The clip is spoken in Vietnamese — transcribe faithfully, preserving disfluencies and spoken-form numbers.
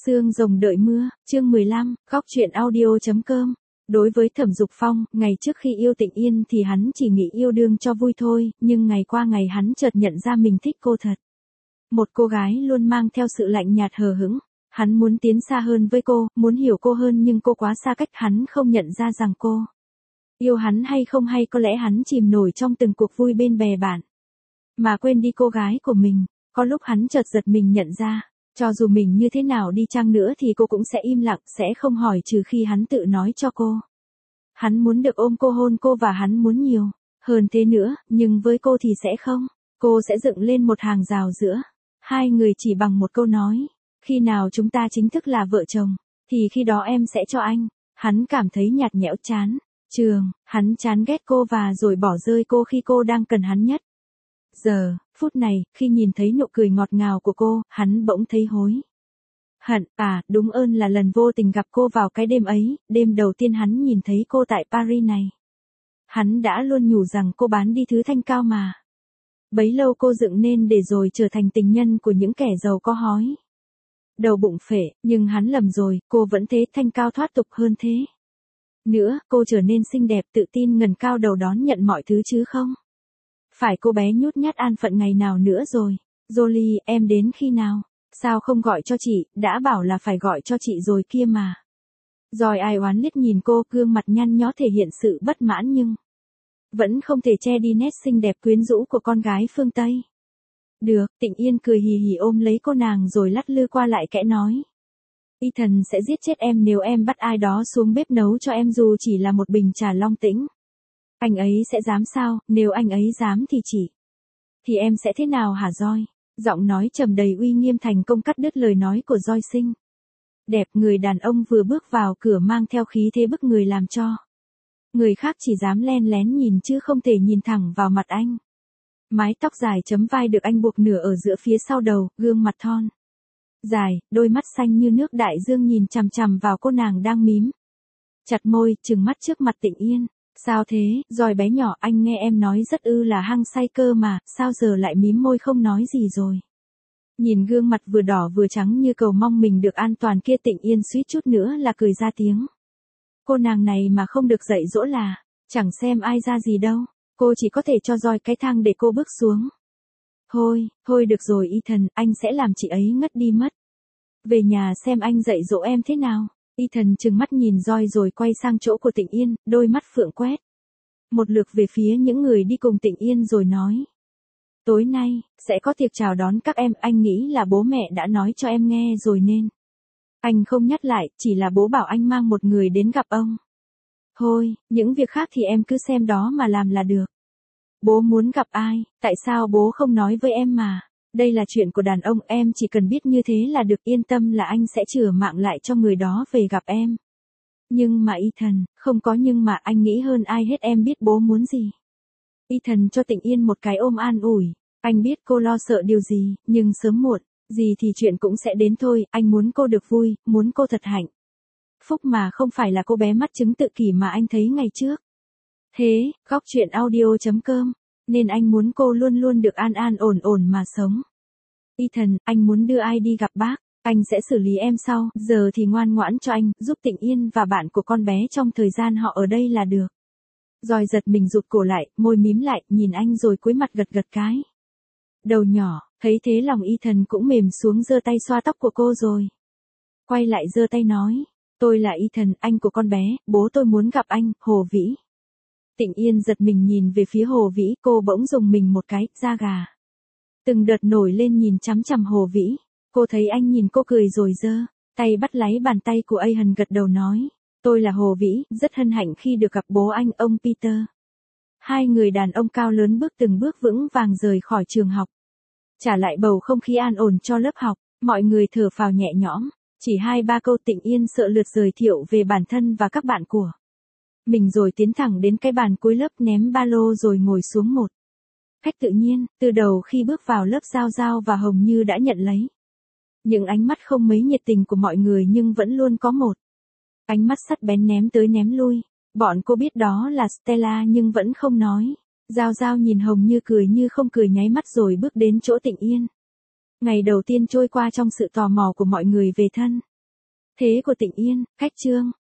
Xương rồng đợi mưa, chương mười lăm, góc truyện audio.com. Đối với Thẩm Dục Phong, ngày trước khi yêu Tịnh Yên thì hắn chỉ nghĩ yêu đương cho vui thôi, nhưng ngày qua ngày hắn chợt nhận ra mình thích cô thật. Một cô gái luôn mang theo sự lạnh nhạt hờ hững. Hắn muốn tiến xa hơn với cô, muốn hiểu cô hơn nhưng cô quá xa cách, hắn không nhận ra rằng cô yêu hắn hay không, hay có lẽ hắn chìm nổi trong từng cuộc vui bên bè bạn, mà quên đi cô gái của mình. Có lúc hắn chợt giật mình nhận ra, cho dù mình như thế nào đi chăng nữa thì cô cũng sẽ im lặng, sẽ không hỏi trừ khi hắn tự nói cho cô. Hắn muốn được ôm cô, hôn cô và hắn muốn nhiều hơn thế nữa, nhưng với cô thì sẽ không. Cô sẽ dựng lên một hàng rào giữa hai người chỉ bằng một câu nói: khi nào chúng ta chính thức là vợ chồng, thì khi đó em sẽ cho anh. Hắn cảm thấy nhạt nhẽo, chán trường, hắn chán ghét cô và rồi bỏ rơi cô khi cô đang cần hắn nhất. Giờ, phút này, khi nhìn thấy nụ cười ngọt ngào của cô, hắn bỗng thấy hối hận. À, đúng ơn là lần vô tình gặp cô vào cái đêm ấy, đêm đầu tiên hắn nhìn thấy cô tại Paris này. Hắn đã luôn nhủ rằng cô bán đi thứ thanh cao mà bấy lâu cô dựng nên để rồi trở thành tình nhân của những kẻ giàu có hói đầu bụng phệ, nhưng hắn lầm rồi, cô vẫn thế, thanh cao thoát tục hơn thế nữa, cô trở nên xinh đẹp, tự tin, ngẩng cao đầu đón nhận mọi thứ chứ không phải cô bé nhút nhát an phận ngày nào nữa rồi. Jolie, em đến khi nào? Sao không gọi cho chị, đã bảo là phải gọi cho chị rồi kia mà. Rồi ai oán liếc nhìn cô, gương mặt nhăn nhó thể hiện sự bất mãn nhưng vẫn không thể che đi nét xinh đẹp quyến rũ của con gái phương Tây. Được, Tịnh Yên cười hì hì ôm lấy cô nàng rồi lắc lư qua lại kẽ nói: Ethan sẽ giết chết em nếu em bắt ai đó xuống bếp nấu cho em dù chỉ là một bình trà long tĩnh. Anh ấy sẽ dám sao? Nếu anh ấy dám thì chỉ thì em sẽ thế nào hả Joy? Giọng nói trầm đầy uy nghiêm thành công cắt đứt lời nói của Joy xinh đẹp. Người đàn ông vừa bước vào cửa mang theo khí thế bức người làm cho người khác chỉ dám len lén nhìn chứ không thể nhìn thẳng vào mặt anh. Mái tóc dài chấm vai được anh buộc nửa ở giữa phía sau đầu, gương mặt thon dài, đôi mắt xanh như nước đại dương nhìn chằm chằm vào cô nàng đang mím chặt môi, trừng mắt trước mặt Tịnh Yên. Sao thế, Joy bé nhỏ, anh nghe em nói rất ư là hăng say cơ mà, sao giờ lại mím môi không nói gì rồi? Nhìn gương mặt vừa đỏ vừa trắng như cầu mong mình được an toàn kia, Tịnh Yên suýt chút nữa là cười ra tiếng. Cô nàng này mà không được dạy dỗ là chẳng xem ai ra gì đâu. Cô chỉ có thể cho Joy cái thang để cô bước xuống. Thôi, thôi được rồi Ethan, anh sẽ làm chị ấy ngất đi mất. Về nhà xem anh dạy dỗ em thế nào. Ethan trừng mắt nhìn Joy rồi quay sang chỗ của Tịnh Yên, đôi mắt phượng quét một lượt về phía những người đi cùng Tịnh Yên rồi nói: Tối nay, sẽ có tiệc chào đón các em, anh nghĩ là bố mẹ đã nói cho em nghe rồi nên anh không nhắc lại, chỉ là bố bảo anh mang một người đến gặp ông. Thôi, những việc khác thì em cứ xem đó mà làm là được. Bố muốn gặp ai, tại sao bố không nói với em mà? Đây là chuyện của đàn ông, em chỉ cần biết như thế là được, yên tâm là anh sẽ chừa mạng lại cho người đó về gặp em. Nhưng mà Ethan, không có nhưng mà, anh nghĩ hơn ai hết em biết bố muốn gì. Ethan cho Tịnh Yên một cái ôm an ủi. Anh biết cô lo sợ điều gì, nhưng sớm muộn gì thì chuyện cũng sẽ đến thôi, anh muốn cô được vui, muốn cô thật hạnh phúc mà không phải là cô bé mắt trứng tự kỷ mà anh thấy ngày trước. Thế, góc truyện audio.com, nên anh muốn cô luôn luôn được an an ổn ổn mà sống. Ethan, anh muốn đưa ai đi gặp bác, anh sẽ xử lý em sau, giờ thì ngoan ngoãn cho anh, giúp Tịnh Yên và bạn của con bé trong thời gian họ ở đây là được. Rồi giật mình rụt cổ lại, môi mím lại, nhìn anh rồi cúi mặt gật gật cái đầu nhỏ, thấy thế lòng Ethan cũng mềm xuống, giơ tay xoa tóc của cô rồi quay lại giơ tay nói: Tôi là Ethan, anh của con bé, bố tôi muốn gặp anh, Hồ Vĩ. Tịnh Yên giật mình nhìn về phía Hồ Vĩ, cô bỗng rùng mình một cái, da gà từng đợt nổi lên nhìn chằm chằm Hồ Vĩ. Cô thấy anh nhìn cô cười rồi giơ tay bắt lấy bàn tay của Ethan, gật đầu nói: Tôi là Hồ Vĩ, rất hân hạnh khi được gặp bố anh, ông Peter. Hai người đàn ông cao lớn bước từng bước vững vàng rời khỏi trường học, trả lại bầu không khí an ổn cho lớp học. Mọi người thở phào nhẹ nhõm, chỉ hai ba câu Tịnh Yên sợ lượt giới thiệu về bản thân và các bạn của mình rồi tiến thẳng đến cái bàn cuối lớp, ném ba lô rồi ngồi xuống một cách tự nhiên. Từ đầu khi bước vào lớp, Giao Giao và Hồng Như đã nhận lấy những ánh mắt không mấy nhiệt tình của mọi người, nhưng vẫn luôn có một ánh mắt sắc bén ném tới ném lui. Bọn cô biết đó là Stella nhưng vẫn không nói. Giao Giao nhìn Hồng Như cười như không cười, nháy mắt rồi bước đến chỗ Tịnh Yên. Ngày đầu tiên trôi qua trong sự tò mò của mọi người về thân Thế của Tịnh Yên, cách chương